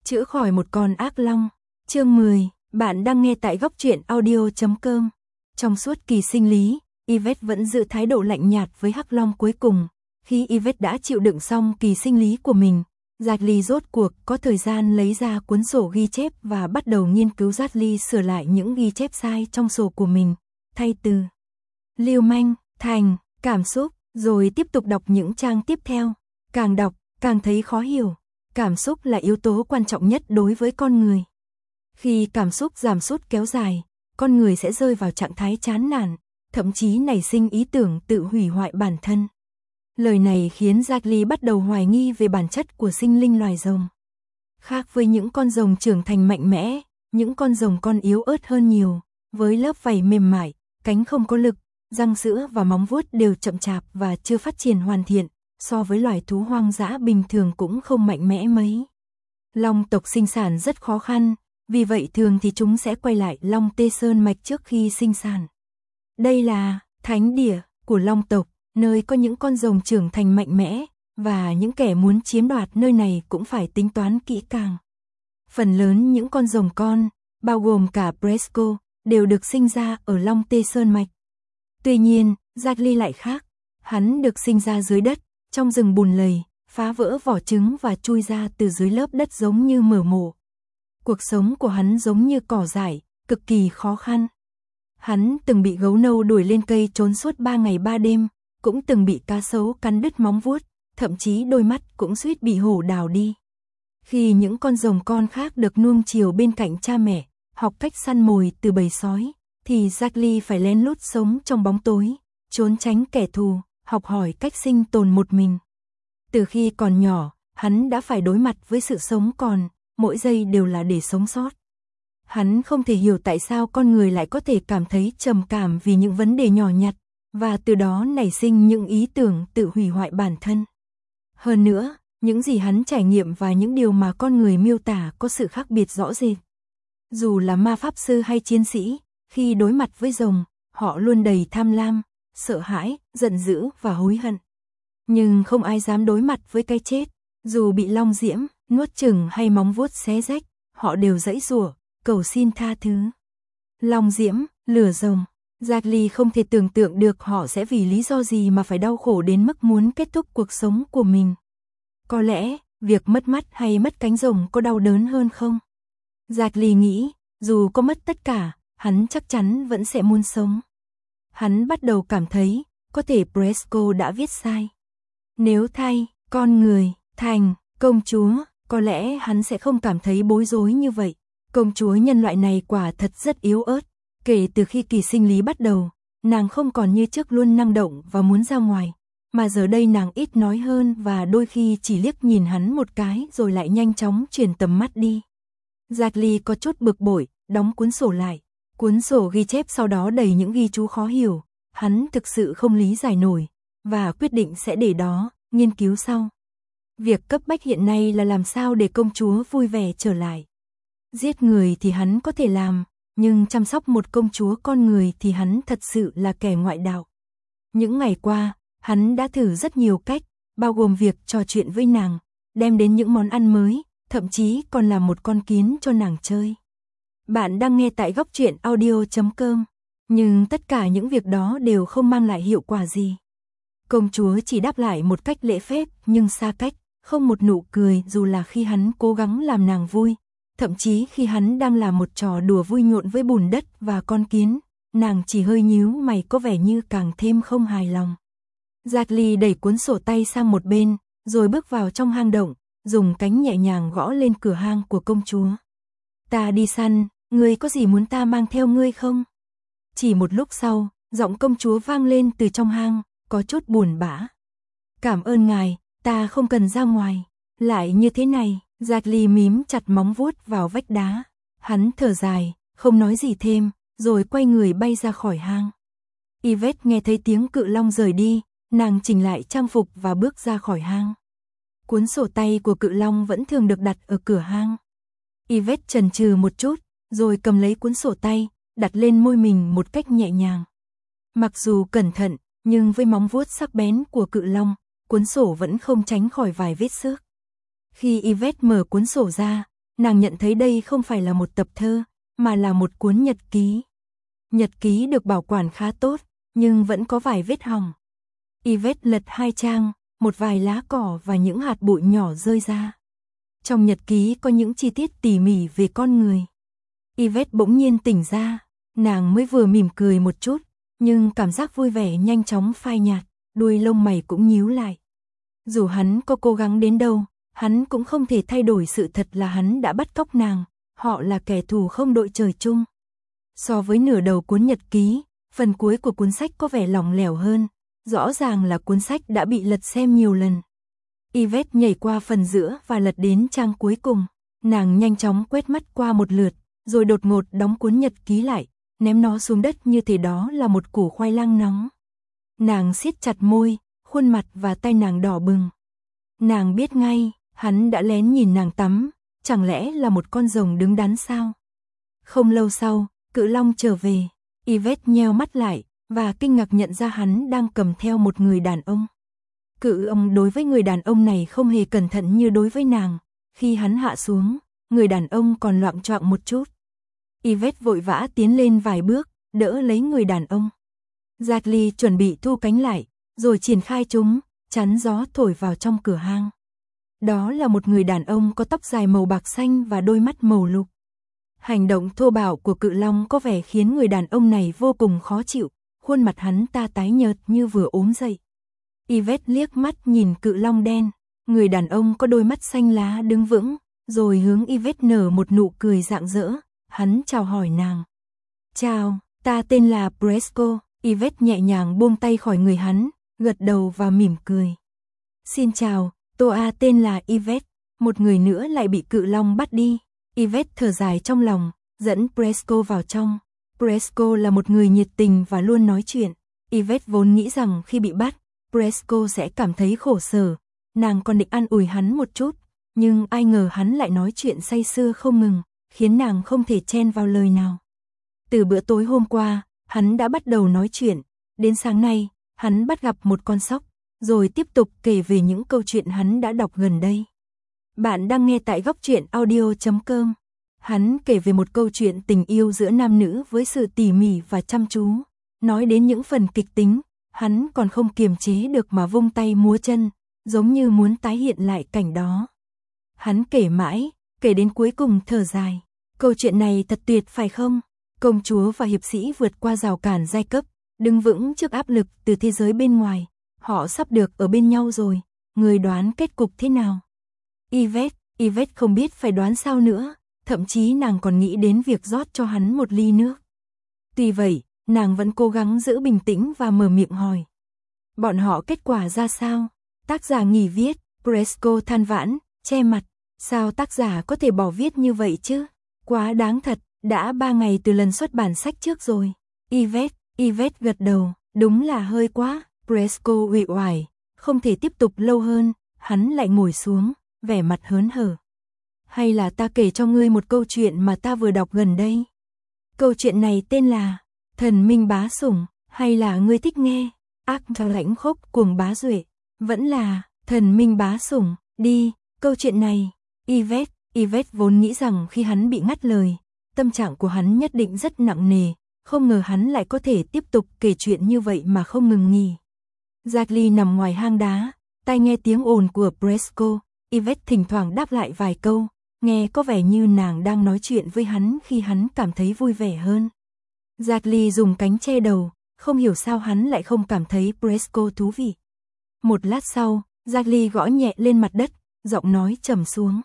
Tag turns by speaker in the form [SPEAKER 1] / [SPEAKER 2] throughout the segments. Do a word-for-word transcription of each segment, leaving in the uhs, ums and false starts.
[SPEAKER 1] Chữa khỏi một con ác long. Chương mười, bạn đang nghe tại góc truyện audio chấm com. Trong suốt kỳ sinh lý, Yvette vẫn giữ thái độ lạnh nhạt với Hắc Long cuối cùng. Khi Yvette đã chịu đựng xong kỳ sinh lý của mình, Dudley rốt cuộc có thời gian lấy ra cuốn sổ ghi chép và bắt đầu nghiên cứu. Dudley sửa lại những ghi chép sai trong sổ của mình, thay từ lưu manh thành cảm xúc, rồi tiếp tục đọc những trang tiếp theo. Càng đọc, càng thấy khó hiểu. Cảm xúc là yếu tố quan trọng nhất đối với con người. Khi cảm xúc giảm sút kéo dài, con người sẽ rơi vào trạng thái chán nản, thậm chí nảy sinh ý tưởng tự hủy hoại bản thân. Lời này khiến Dudley bắt đầu hoài nghi về bản chất của sinh linh loài rồng. Khác với những con rồng trưởng thành mạnh mẽ, những con rồng con yếu ớt hơn nhiều, với lớp vảy mềm mại, cánh không có lực, răng sữa và móng vuốt đều chậm chạp và chưa phát triển hoàn thiện, so với loài thú hoang dã bình thường cũng không mạnh mẽ mấy. Long tộc sinh sản rất khó khăn, vì vậy thường thì chúng sẽ quay lại Long Tê Sơn Mạch trước khi sinh sản. Đây là thánh địa của Long tộc, nơi có những con rồng trưởng thành mạnh mẽ, và những kẻ muốn chiếm đoạt nơi này cũng phải tính toán kỹ càng. Phần lớn những con rồng con, bao gồm cả Bresco, đều được sinh ra ở Long Tê Sơn Mạch. Tuy nhiên, Dudley lại khác, hắn được sinh ra dưới đất, trong rừng bùn lầy, phá vỡ vỏ trứng và chui ra từ dưới lớp đất giống như mở mổ. Cuộc sống của hắn giống như cỏ dại, cực kỳ khó khăn. Hắn từng bị gấu nâu đuổi lên cây trốn suốt ba ngày ba đêm, cũng từng bị cá sấu cắn đứt móng vuốt, thậm chí đôi mắt cũng suýt bị hổ đào đi. Khi những con rồng con khác được nuông chiều bên cạnh cha mẹ, học cách săn mồi từ bầy sói, thì Dudley phải lén lút sống trong bóng tối, trốn tránh kẻ thù, học hỏi cách sinh tồn một mình. Từ khi còn nhỏ, hắn đã phải đối mặt với sự sống còn, mỗi giây đều là để sống sót. Hắn không thể hiểu tại sao con người lại có thể cảm thấy trầm cảm vì những vấn đề nhỏ nhặt, và từ đó nảy sinh những ý tưởng tự hủy hoại bản thân. Hơn nữa, những gì hắn trải nghiệm và những điều mà con người miêu tả có sự khác biệt rõ rệt. Dù là ma pháp sư hay chiến sĩ, khi đối mặt với rồng, họ luôn đầy tham lam, sợ hãi, giận dữ và hối hận. Nhưng không ai dám đối mặt với cái chết, dù bị long diễm, nuốt chửng hay móng vuốt xé rách, họ đều giãy giụa, cầu xin tha thứ. Long diễm, lửa rồng, Dudley không thể tưởng tượng được họ sẽ vì lý do gì mà phải đau khổ đến mức muốn kết thúc cuộc sống của mình. Có lẽ, việc mất mắt hay mất cánh rồng có đau đớn hơn không? Dudley nghĩ, dù có mất tất cả, hắn chắc chắn vẫn sẽ muốn sống. Hắn bắt đầu cảm thấy, có thể Bresco đã viết sai. Nếu thay, con người, thành, công chúa, có lẽ hắn sẽ không cảm thấy bối rối như vậy. Công chúa nhân loại này quả thật rất yếu ớt. Kể từ khi kỳ sinh lý bắt đầu, nàng không còn như trước luôn năng động và muốn ra ngoài, mà giờ đây nàng ít nói hơn và đôi khi chỉ liếc nhìn hắn một cái rồi lại nhanh chóng chuyển tầm mắt đi. Dudley có chút bực bội, đóng cuốn sổ lại. Cuốn sổ ghi chép sau đó đầy những ghi chú khó hiểu, hắn thực sự không lý giải nổi, và quyết định sẽ để đó, nghiên cứu sau. Việc cấp bách hiện nay là làm sao để công chúa vui vẻ trở lại. Giết người thì hắn có thể làm, nhưng chăm sóc một công chúa con người thì hắn thật sự là kẻ ngoại đạo. Những ngày qua, hắn đã thử rất nhiều cách, bao gồm việc trò chuyện với nàng, đem đến những món ăn mới, thậm chí còn làm một con kiến cho nàng chơi. Bạn đang nghe tại góc truyện audio chấm com, nhưng tất cả những việc đó đều không mang lại hiệu quả gì. Công chúa chỉ đáp lại một cách lễ phép nhưng xa cách, không một nụ cười dù là khi hắn cố gắng làm nàng vui. Thậm chí khi hắn đang làm một trò đùa vui nhộn với bùn đất và con kiến, nàng chỉ hơi nhíu mày có vẻ như càng thêm không hài lòng. Dudley đẩy cuốn sổ tay sang một bên, rồi bước vào trong hang động, dùng cánh nhẹ nhàng gõ lên cửa hang của công chúa. Ta đi săn, ngươi có gì muốn ta mang theo ngươi không? Chỉ một lúc sau, giọng công chúa vang lên từ trong hang, có chút buồn bã. Cảm ơn ngài, ta không cần ra ngoài. Lại như thế này. Dudley mím chặt móng vuốt vào vách đá. Hắn thở dài, không nói gì thêm, rồi quay người bay ra khỏi hang. Yvette nghe thấy tiếng cự long rời đi, nàng chỉnh lại trang phục và bước ra khỏi hang. Cuốn sổ tay của cự long vẫn thường được đặt ở cửa hang. Yvette chần chừ một chút, rồi cầm lấy cuốn sổ tay, đặt lên môi mình một cách nhẹ nhàng. Mặc dù cẩn thận, nhưng với móng vuốt sắc bén của cự long, cuốn sổ vẫn không tránh khỏi vài vết xước. Khi Yvette mở cuốn sổ ra, nàng nhận thấy đây không phải là một tập thơ, mà là một cuốn nhật ký. Nhật ký được bảo quản khá tốt, nhưng vẫn có vài vết hỏng. Yvette lật hai trang, một vài lá cỏ và những hạt bụi nhỏ rơi ra. Trong nhật ký có những chi tiết tỉ mỉ về con người. Yvette bỗng nhiên tỉnh ra, nàng mới vừa mỉm cười một chút, nhưng cảm giác vui vẻ nhanh chóng phai nhạt, đuôi lông mày cũng nhíu lại. Dù hắn có cố gắng đến đâu, hắn cũng không thể thay đổi sự thật là hắn đã bắt cóc nàng, họ là kẻ thù không đội trời chung. So với nửa đầu cuốn nhật ký, phần cuối của cuốn sách có vẻ lỏng lẻo hơn, rõ ràng là cuốn sách đã bị lật xem nhiều lần. Yvette nhảy qua phần giữa và lật đến trang cuối cùng, nàng nhanh chóng quét mắt qua một lượt, rồi đột ngột đóng cuốn nhật ký lại, ném nó xuống đất như thể đó là một củ khoai lang nóng. Nàng siết chặt môi, khuôn mặt và tay nàng đỏ bừng. Nàng biết ngay, hắn đã lén nhìn nàng tắm, chẳng lẽ là một con rồng đứng đắn sao? Không lâu sau, Cự Long trở về, Yvette nheo mắt lại, và kinh ngạc nhận ra hắn đang cầm theo một người đàn ông. Cự Long đối với người đàn ông này không hề cẩn thận như đối với nàng, khi hắn hạ xuống, người đàn ông còn loạng choạng một chút. Yvette vội vã tiến lên vài bước, đỡ lấy người đàn ông. Dudley chuẩn bị thu cánh lại, rồi triển khai chúng, chắn gió thổi vào trong cửa hang. Đó là một người đàn ông có tóc dài màu bạc xanh và đôi mắt màu lục. Hành động thô bạo của Cự Long có vẻ khiến người đàn ông này vô cùng khó chịu, khuôn mặt hắn ta tái nhợt như vừa ốm dậy. Yvette liếc mắt nhìn Cự Long đen, người đàn ông có đôi mắt xanh lá đứng vững, rồi hướng Yvette nở một nụ cười rạng rỡ, hắn chào hỏi nàng. Chào, ta tên là Presco. Yvette nhẹ nhàng buông tay khỏi người hắn, gật đầu và mỉm cười. Xin chào, tôi tên là Yvette, một người nữa lại bị Cự Long bắt đi. Yvette thở dài trong lòng, dẫn Presco vào trong. Presco là một người nhiệt tình và luôn nói chuyện. Yvette vốn nghĩ rằng khi bị bắt, Presco sẽ cảm thấy khổ sở. Nàng còn định an ủi hắn một chút, nhưng ai ngờ hắn lại nói chuyện say sưa không ngừng, khiến nàng không thể chen vào lời nào. Từ bữa tối hôm qua, hắn đã bắt đầu nói chuyện, đến sáng nay, hắn bắt gặp một con sóc, rồi tiếp tục kể về những câu chuyện hắn đã đọc gần đây. Bạn đang nghe tại góc truyện audio chấm com. Hắn kể về một câu chuyện tình yêu giữa nam nữ với sự tỉ mỉ và chăm chú. Nói đến những phần kịch tính, hắn còn không kiềm chế được mà vung tay múa chân, giống như muốn tái hiện lại cảnh đó. Hắn kể mãi, kể đến cuối cùng thở dài. Câu chuyện này thật tuyệt phải không? Công chúa và hiệp sĩ vượt qua rào cản giai cấp, đứng vững trước áp lực từ thế giới bên ngoài. Họ sắp được ở bên nhau rồi, người đoán kết cục thế nào? Yvette, Yvette không biết phải đoán sao nữa, thậm chí nàng còn nghĩ đến việc rót cho hắn một ly nước. Tuy vậy, nàng vẫn cố gắng giữ bình tĩnh và mở miệng hỏi. Bọn họ kết quả ra sao? Tác giả nghỉ viết, Presco than vãn, che mặt. Sao tác giả có thể bỏ viết như vậy chứ? Quá đáng thật, đã ba ngày từ lần xuất bản sách trước rồi. Yvette, Yvette gật đầu, đúng là hơi quá. Presco uể oải, không thể tiếp tục lâu hơn, hắn lại ngồi xuống, vẻ mặt hớn hở. Hay là ta kể cho ngươi một câu chuyện mà ta vừa đọc gần đây? Câu chuyện này tên là Thần Minh Bá Sủng, hay là ngươi thích nghe Ác Lãnh Khốc Cuồng Bá Duệ? Vẫn là Thần Minh Bá Sủng, đi, câu chuyện này. Yvette, Yvette vốn nghĩ rằng khi hắn bị ngắt lời, tâm trạng của hắn nhất định rất nặng nề, không ngờ hắn lại có thể tiếp tục kể chuyện như vậy mà không ngừng nghỉ. Dudley nằm ngoài hang đá, tai nghe tiếng ồn của Presco, Yvette thỉnh thoảng đáp lại vài câu, nghe có vẻ như nàng đang nói chuyện với hắn khi hắn cảm thấy vui vẻ hơn. Dudley dùng cánh che đầu, không hiểu sao hắn lại không cảm thấy Presco thú vị. Một lát sau, Dudley gõ nhẹ lên mặt đất, giọng nói trầm xuống.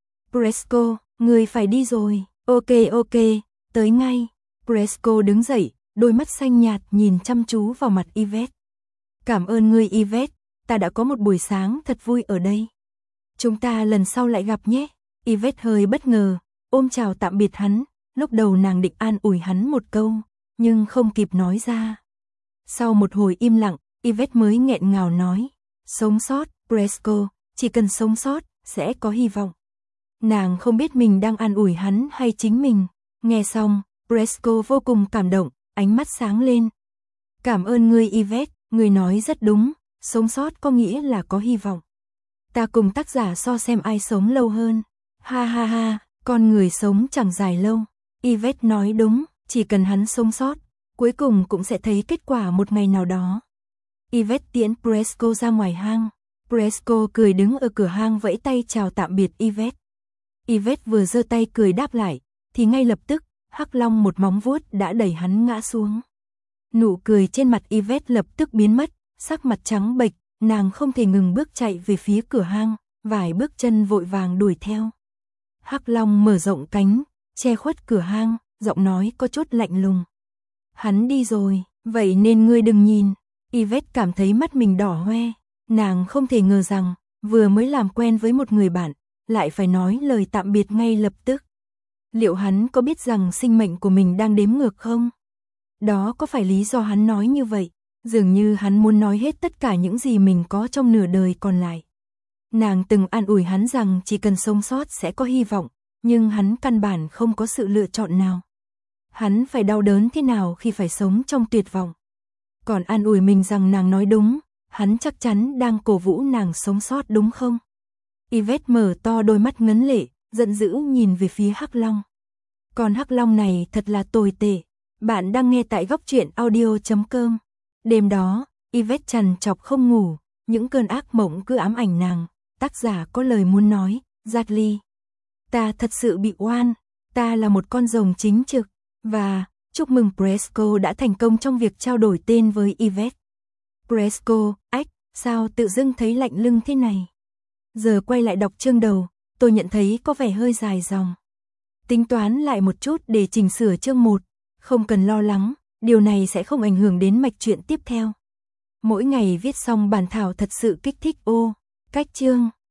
[SPEAKER 1] Presco, người phải đi rồi. Ok ok, tới ngay. Presco đứng dậy, đôi mắt xanh nhạt nhìn chăm chú vào mặt Yvette. Cảm ơn ngươi Yvette, ta đã có một buổi sáng thật vui ở đây. Chúng ta lần sau lại gặp nhé. Yvette hơi bất ngờ, ôm chào tạm biệt hắn, lúc đầu nàng định an ủi hắn một câu, nhưng không kịp nói ra. Sau một hồi im lặng, Yvette mới nghẹn ngào nói, sống sót, Presco, chỉ cần sống sót, sẽ có hy vọng. Nàng không biết mình đang an ủi hắn hay chính mình. Nghe xong, Presco vô cùng cảm động, ánh mắt sáng lên. Cảm ơn ngươi Yvette, ngươi nói rất đúng, sống sót có nghĩa là có hy vọng. Ta cùng tác giả so xem ai sống lâu hơn. Ha ha ha, Con người sống chẳng dài lâu. Yvette nói đúng, chỉ cần hắn sống sót, cuối cùng cũng sẽ thấy kết quả một ngày nào đó. Yvette tiễn Presco ra ngoài hang. Presco cười đứng ở cửa hang vẫy tay chào tạm biệt Yvette. Yvette vừa giơ tay cười đáp lại, thì ngay lập tức, Hắc Long một móng vuốt đã đẩy hắn ngã xuống. Nụ cười trên mặt Yvette lập tức biến mất, sắc mặt trắng bệch, nàng không thể ngừng bước chạy về phía cửa hang, vài bước chân vội vàng đuổi theo. Hắc Long mở rộng cánh, che khuất cửa hang, giọng nói có chút lạnh lùng. Hắn đi rồi, vậy nên ngươi đừng nhìn. Yvette cảm thấy mắt mình đỏ hoe, nàng không thể ngờ rằng, vừa mới làm quen với một người bạn, lại phải nói lời tạm biệt ngay lập tức. Liệu hắn có biết rằng sinh mệnh của mình đang đếm ngược không? Đó có phải lý do hắn nói như vậy? Dường như hắn muốn nói hết tất cả những gì mình có trong nửa đời còn lại. Nàng từng an ủi hắn rằng chỉ cần sống sót sẽ có hy vọng, nhưng hắn căn bản không có sự lựa chọn nào. Hắn phải đau đớn thế nào khi phải sống trong tuyệt vọng. Còn an ủi mình rằng nàng nói đúng, hắn chắc chắn đang cổ vũ nàng sống sót đúng không? Yvette mở to đôi mắt ngấn lệ, giận dữ nhìn về phía Hắc Long. Con Hắc Long này thật là tồi tệ. Bạn đang nghe tại góc truyện audio chấm com. Đêm đó, Yvette trằn trọc không ngủ, những cơn ác mộng cứ ám ảnh nàng. Tác giả có lời muốn nói, Dudley. Ta thật sự bị oan, ta là một con rồng chính trực, và chúc mừng Presco đã thành công trong việc trao đổi tên với Yvette. Presco, ách, sao tự dưng thấy lạnh lưng thế này? Giờ quay lại đọc chương đầu, tôi nhận thấy có vẻ hơi dài dòng. Tính toán lại một chút để chỉnh sửa chương một, không cần lo lắng, điều này sẽ không ảnh hưởng đến mạch truyện tiếp theo. Mỗi ngày viết xong bản thảo thật sự kích thích ô, cách chương.